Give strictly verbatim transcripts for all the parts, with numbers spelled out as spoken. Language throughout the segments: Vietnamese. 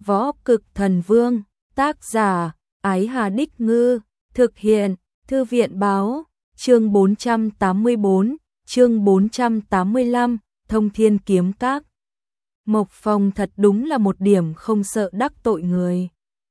Võ Cực Thần Vương, tác giả, Ái Hà Đích Ngư, thực hiện, Thư viện Báo, chương bốn trăm tám mươi bốn, chương bốn trăm tám mươi lăm, Thông Thiên Kiếm Các. Mộc Phong thật đúng là một điểm không sợ đắc tội người.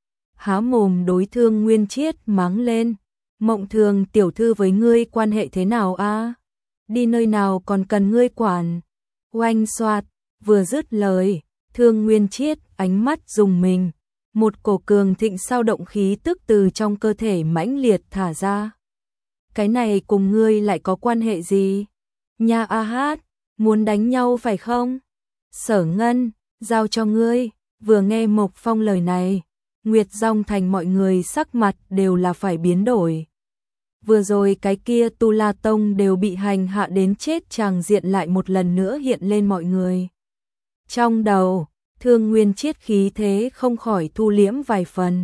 Há mồm đối Thương Nguyên Chiết mắng lên, Mộng Thường tiểu thư với ngươi quan hệ thế nào a? Đi nơi nào còn cần ngươi quản? Oanh xoạt, vừa dứt lời, Thương Nguyên Chiết ánh mắt rùng mình, một cổ cường thịnh sao động khí tức từ trong cơ thể mãnh liệt thả ra. Cái này cùng ngươi lại có quan hệ gì? Nha a hát, muốn đánh nhau phải không? Sở Ngân, giao cho ngươi. Vừa nghe Mộc Phong lời này, Nguyệt Dòng Thành mọi người sắc mặt đều là phải biến đổi. Vừa rồi cái kia Tu La Tông đều bị hành hạ đến chết, tràng diện lại một lần nữa hiện lên mọi người. Trong đầu, Thương Nguyên Chiết khí thế không khỏi thu liễm vài phần,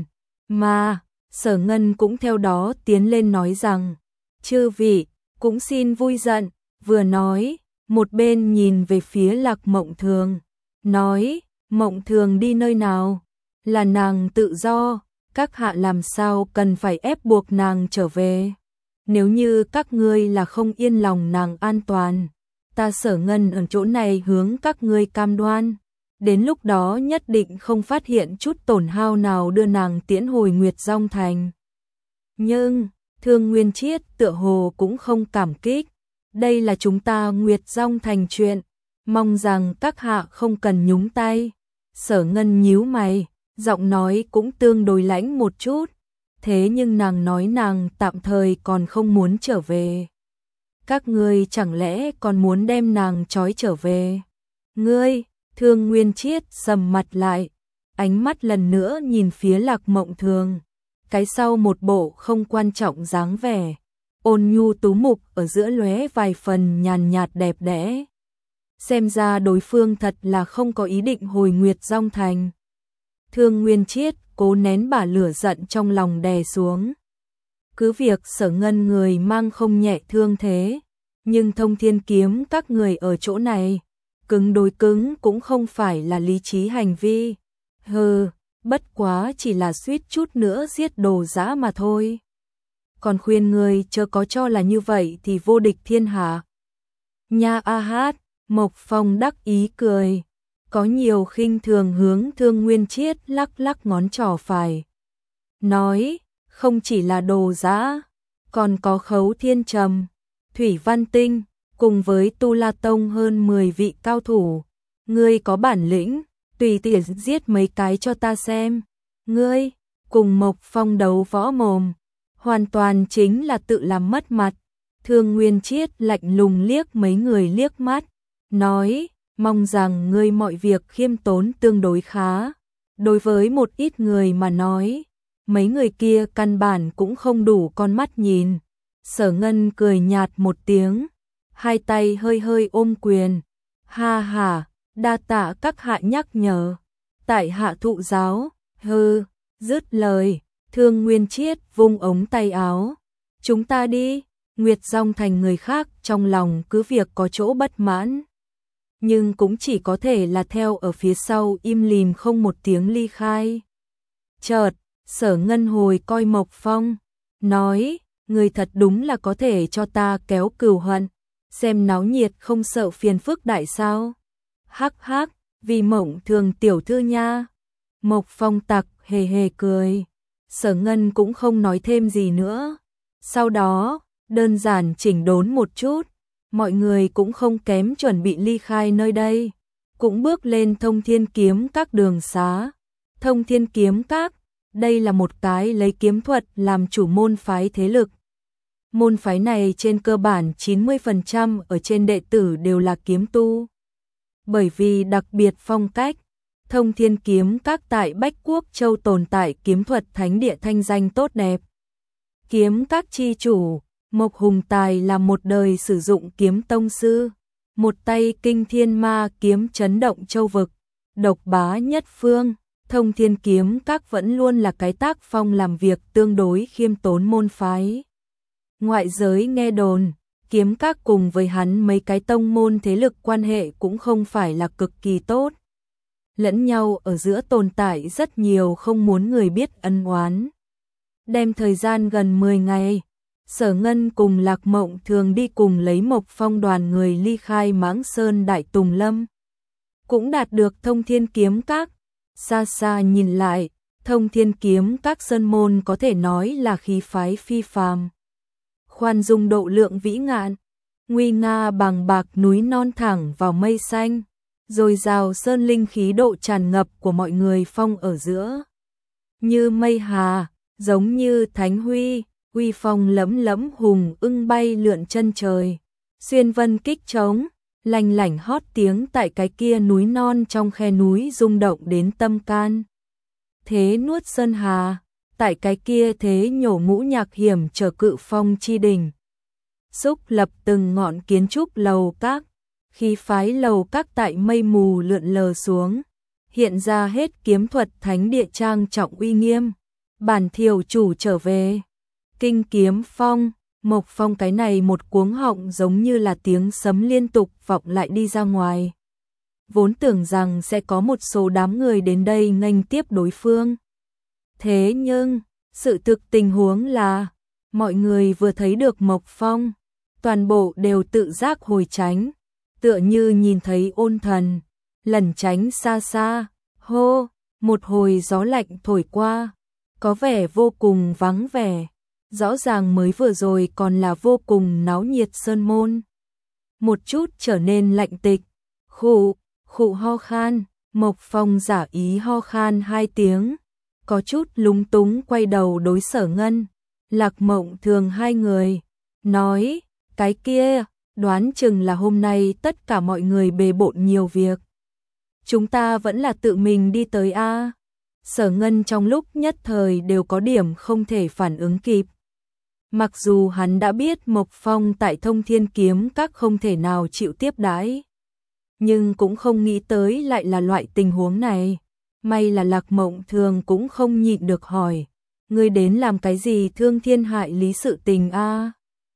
mà Sở Ngân cũng theo đó tiến lên nói rằng, chư vị, cũng xin vui giận, vừa nói, một bên nhìn về phía Lạc Mộng Thường, nói, Mộng Thường đi nơi nào, là nàng tự do, các hạ làm sao cần phải ép buộc nàng trở về. Nếu như các ngươi là không yên lòng nàng an toàn, ta Sở Ngân ở chỗ này hướng các ngươi cam đoan, đến lúc đó nhất định không phát hiện chút tổn hao nào đưa nàng tiễn hồi Nguyệt Dòng Thành. Nhưng, Thương Nguyên Chiết tựa hồ cũng không cảm kích, đây là chúng ta Nguyệt Dòng Thành chuyện, mong rằng các hạ không cần nhúng tay. Sở Ngân nhíu mày, giọng nói cũng tương đối lãnh một chút, thế nhưng nàng nói nàng tạm thời còn không muốn trở về. Các ngươi chẳng lẽ còn muốn đem nàng trói trở về? Ngươi, Thương Nguyên Chiết sầm mặt lại, ánh mắt lần nữa nhìn phía Lạc Mộng Thường, cái sau một bộ không quan trọng dáng vẻ, ôn nhu tú mục ở giữa lóe vài phần nhàn nhạt đẹp đẽ. Xem ra đối phương thật là không có ý định hồi Nguyệt Dòng Thành. Thương Nguyên Chiết cố nén bả lửa giận trong lòng đè xuống. Cứ việc Sở Ngân người mang không nhẹ thương thế, nhưng Thông Thiên Kiếm các người ở chỗ này, cứng đối cứng cũng không phải là lý trí hành vi. Hừ, bất quá chỉ là suýt chút nữa giết Đồ Dã mà thôi. Còn khuyên người chớ có cho là như vậy thì vô địch thiên hạ. Nha a hát, Mộc Phong đắc ý cười, có nhiều khinh thường hướng Thương Nguyên Chiết lắc lắc ngón trỏ phải. Nói, không chỉ là Đồ Dã, còn có Khấu Thiên Trầm, Thủy Văn Tinh, cùng với Tu La Tông hơn mười vị cao thủ. Ngươi có bản lĩnh, tùy tiện giết mấy cái cho ta xem. Ngươi, cùng Mộc Phong đấu võ mồm, hoàn toàn chính là tự làm mất mặt. Thương Nguyên Chiết lạnh lùng liếc mấy người liếc mắt, nói, mong rằng ngươi mọi việc khiêm tốn tương đối khá. Đối với một ít người mà nói, mấy người kia căn bản cũng không đủ con mắt nhìn. Sở Ngân cười nhạt một tiếng, hai tay hơi hơi ôm quyền, ha ha, đa tạ các hạ nhắc nhở, tại hạ thụ giáo. Hừ, dứt lời, Thương Nguyên Chiết vung ống tay áo, chúng ta đi. Nguyệt Dòng Thành người khác trong lòng cứ việc có chỗ bất mãn, nhưng cũng chỉ có thể là theo ở phía sau im lìm không một tiếng ly khai. Chợt, Sở Ngân hồi coi Mộc Phong, nói, người thật đúng là có thể cho ta kéo cừu hận, xem náo nhiệt không sợ phiền phức đại sao. Hắc hắc, vì Mộng Thường tiểu thư nha. Mộc Phong tặc hề hề cười, Sở Ngân cũng không nói thêm gì nữa. Sau đó, đơn giản chỉnh đốn một chút, mọi người cũng không kém chuẩn bị ly khai nơi đây, cũng bước lên Thông Thiên Kiếm Các đường xá. Thông Thiên Kiếm Các, đây là một cái lấy kiếm thuật làm chủ môn phái thế lực. Môn phái này trên cơ bản chín mươi phần trăm ở trên đệ tử đều là kiếm tu. Bởi vì đặc biệt phong cách, Thông Thiên Kiếm Các tại Bách Quốc Châu tồn tại kiếm thuật thánh địa thanh danh tốt đẹp. Kiếm Các chi chủ Mộc Hùng Tài là một đời sử dụng kiếm tông sư, một tay kinh thiên ma kiếm chấn động châu vực, độc bá nhất phương. Thông Thiên Kiếm Các vẫn luôn là cái tác phong làm việc tương đối khiêm tốn môn phái. Ngoại giới nghe đồn, Kiếm Các cùng với hắn mấy cái tông môn thế lực quan hệ cũng không phải là cực kỳ tốt. lẫn nhau ở giữa tồn tại rất nhiều không muốn người biết ân oán. Đem thời gian gần mười ngày, Sở Ngân cùng Lạc Mộng Thường đi cùng lấy Mộc Phong đoàn người ly khai Mãng Sơn Đại Tùng Lâm. Cũng đạt được Thông Thiên Kiếm Các. Xa xa nhìn lại, Thông Thiên Kiếm Các sơn môn có thể nói là khí phái phi phàm. Khoan dung độ lượng vĩ ngạn, nguy nga bằng bạc núi non thẳng vào mây xanh, rồi rào sơn linh khí độ tràn ngập của mọi người phong ở giữa. Như mây hà, giống như thánh huy, uy phong lẫm lẫm hùng ưng bay lượn chân trời. Xuyên vân kích trống, lanh lảnh hót tiếng tại cái kia núi non trong khe núi rung động đến tâm can. Thế nuốt sơn hà, tại cái kia thế nhổ ngũ nhạc hiểm trở cự phong chi đỉnh. Xúc lập từng ngọn kiến trúc lầu các, khí phái lầu các tại mây mù lượn lờ xuống, hiện ra hết kiếm thuật thánh địa trang trọng uy nghiêm. Bản thiểu chủ trở về, kinh kiếm phong, Mộc Phong cái này một cuống họng giống như là tiếng sấm liên tục vọng lại đi ra ngoài. Vốn tưởng rằng sẽ có một số đám người đến đây nghênh tiếp đối phương. Thế nhưng, sự thực tình huống là, mọi người vừa thấy được Mộc Phong, toàn bộ đều tự giác hồi tránh, tựa như nhìn thấy ôn thần, lẩn tránh xa xa, hô, một hồi gió lạnh thổi qua, có vẻ vô cùng vắng vẻ, rõ ràng mới vừa rồi còn là vô cùng náo nhiệt sơn môn. Một chút trở nên lạnh tịch, khụ, khụ ho khan, Mộc Phong giả ý ho khan hai tiếng, có chút lúng túng quay đầu đối Sở Ngân, Lạc Mộng Thường hai người, nói, cái kia, đoán chừng là hôm nay tất cả mọi người bề bộn nhiều việc. Chúng ta vẫn là tự mình đi tới a. Sở Ngân trong lúc nhất thời đều có điểm không thể phản ứng kịp. Mặc dù hắn đã biết Mộc Phong tại Thông Thiên Kiếm Các không thể nào chịu tiếp đãi, nhưng cũng không nghĩ tới lại là loại tình huống này. May là Lạc Mộng Thường cũng không nhịn được hỏi, ngươi đến làm cái gì thương thiên hại lý sự tình a?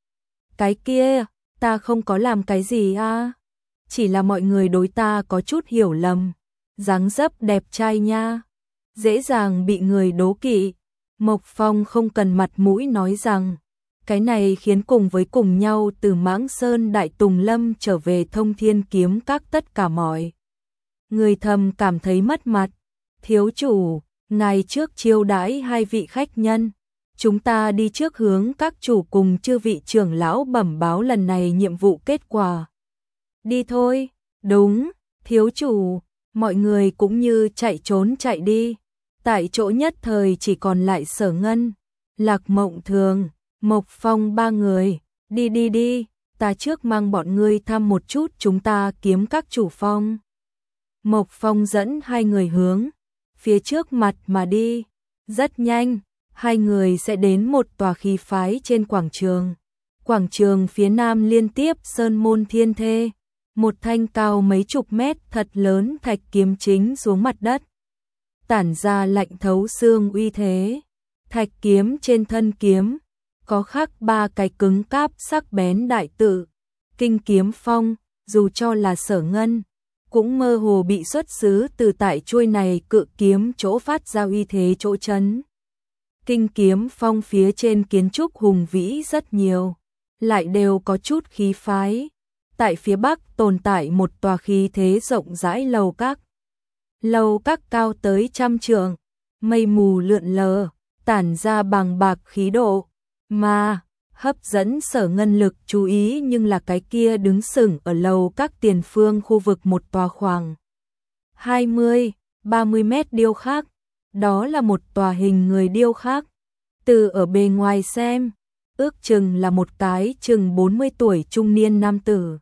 Cái kia, ta không có làm cái gì a, chỉ là mọi người đối ta có chút hiểu lầm, dáng dấp đẹp trai nha, dễ dàng bị người đố kỵ. Mộc Phong không cần mặt mũi nói rằng, cái này khiến cùng với cùng nhau từ Mãng Sơn Đại Tùng Lâm trở về Thông Thiên Kiếm Các tất cả mọi người thầm cảm thấy mất mặt. Thiếu chủ, ngài trước chiêu đãi hai vị khách nhân, chúng ta đi trước hướng các chủ cùng chư vị trưởng lão bẩm báo lần này nhiệm vụ kết quả. Đi thôi, đúng, thiếu chủ, mọi người cũng như chạy trốn chạy đi. Tại chỗ nhất thời chỉ còn lại Sở Ngân, Lạc Mộng Thường, Mộc Phong ba người. Đi đi đi, ta trước mang bọn ngươi thăm một chút chúng ta kiếm các chủ phong. Mộc Phong dẫn hai người hướng phía trước mặt mà đi. Rất nhanh, hai người sẽ đến một tòa khí phái trên quảng trường. Quảng trường phía nam liên tiếp sơn môn thiên thê, một thanh cao mấy chục mét thật lớn thạch kiếm chính xuống mặt đất, tản ra lạnh thấu xương uy thế. Thạch kiếm trên thân kiếm có khắc ba cái cứng cáp sắc bén đại tự, kinh kiếm phong. Dù cho là Sở Ngân cũng mơ hồ bị xuất xứ từ tại chuôi này cự kiếm chỗ phát ra uy thế chỗ chấn. Kinh kiếm phong phía trên kiến trúc hùng vĩ rất nhiều, lại đều có chút khí phái. Tại phía bắc tồn tại một tòa khí thế rộng rãi lầu các. Lầu các cao tới trăm trượng, mây mù lượn lờ, tản ra bằng bạc khí độ, mà hấp dẫn Sở Ngân lực chú ý nhưng là cái kia đứng sừng ở lầu các tiền phương khu vực một tòa khoảng hai mươi ba mươi mét điêu khắc. Đó là một tòa hình người điêu khắc. Từ ở bề ngoài xem, ước chừng là một cái chừng bốn mươi tuổi trung niên nam tử.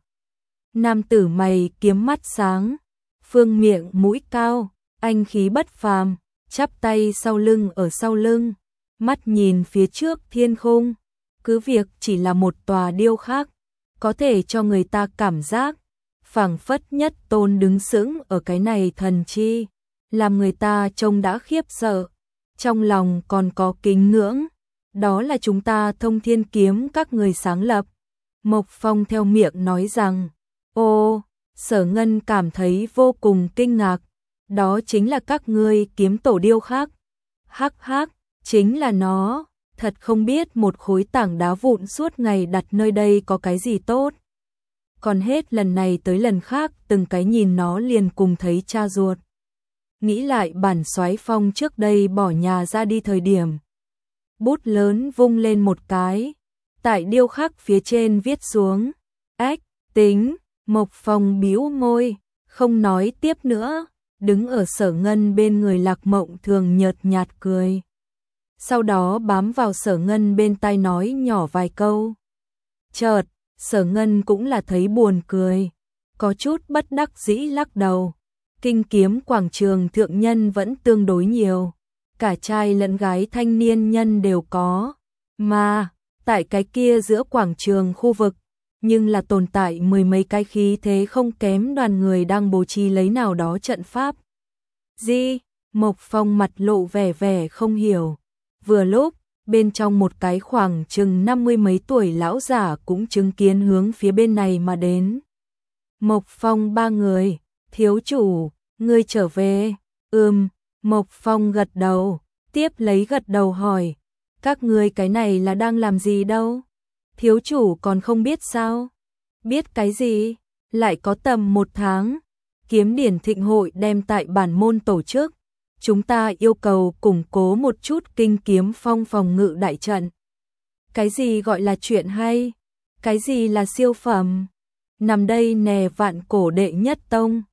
Nam tử mày kiếm mắt sáng, phương miệng mũi cao, anh khí bất phàm, chắp tay sau lưng ở sau lưng, mắt nhìn phía trước thiên khung. Cứ việc chỉ là một tòa điêu khắc, có thể cho người ta cảm giác phảng phất nhất tôn đứng sững ở cái này thần chi, làm người ta trông đã khiếp sợ, trong lòng còn có kính ngưỡng. Đó là chúng ta Thông Thiên Kiếm các người sáng lập. Mộc Phong theo miệng nói rằng, ô, Sở Ngân cảm thấy vô cùng kinh ngạc. Đó chính là các ngươi kiếm tổ điêu khắc. Hắc hắc, chính là nó, thật không biết một khối tảng đá vụn suốt ngày đặt nơi đây có cái gì tốt. Còn hết lần này tới lần khác từng cái nhìn nó liền cùng thấy cha ruột. Nghĩ lại bản soái Phong trước đây bỏ nhà ra đi thời điểm. Bút lớn vung lên một cái, tại điêu khắc phía trên viết xuống, ách, tính, Mộc Phong bĩu môi, không nói tiếp nữa, đứng ở Sở Ngân bên người Lạc Mộng Thường nhợt nhạt cười. Sau đó bám vào Sở Ngân bên tai nói nhỏ vài câu. Chợt, Sở Ngân cũng là thấy buồn cười, có chút bất đắc dĩ lắc đầu. Kinh kiếm quảng trường thượng nhân vẫn tương đối nhiều, cả trai lẫn gái thanh niên nhân đều có, mà tại cái kia giữa quảng trường khu vực, nhưng là tồn tại mười mấy cái khí thế không kém đoàn người đang bố trí lấy nào đó trận pháp. Gì? Mộc Phong mặt lộ vẻ vẻ không hiểu. Vừa lúc, bên trong một cái khoảng chừng năm mươi mấy tuổi lão giả cũng chứng kiến hướng phía bên này mà đến. Mộc Phong ba người, thiếu chủ, ngươi trở về, ừm, Mộc Phong gật đầu, tiếp lấy gật đầu hỏi, các ngươi cái này là đang làm gì đâu? Thiếu chủ còn không biết sao? Biết cái gì? Lại có tầm một tháng, kiếm điển thịnh hội đem tại bản môn tổ chức. Chúng ta yêu cầu củng cố một chút kinh kiếm phong phòng ngự đại trận. Cái gì gọi là chuyện hay? Cái gì là siêu phẩm? Nằm đây nè vạn cổ đệ nhất tông.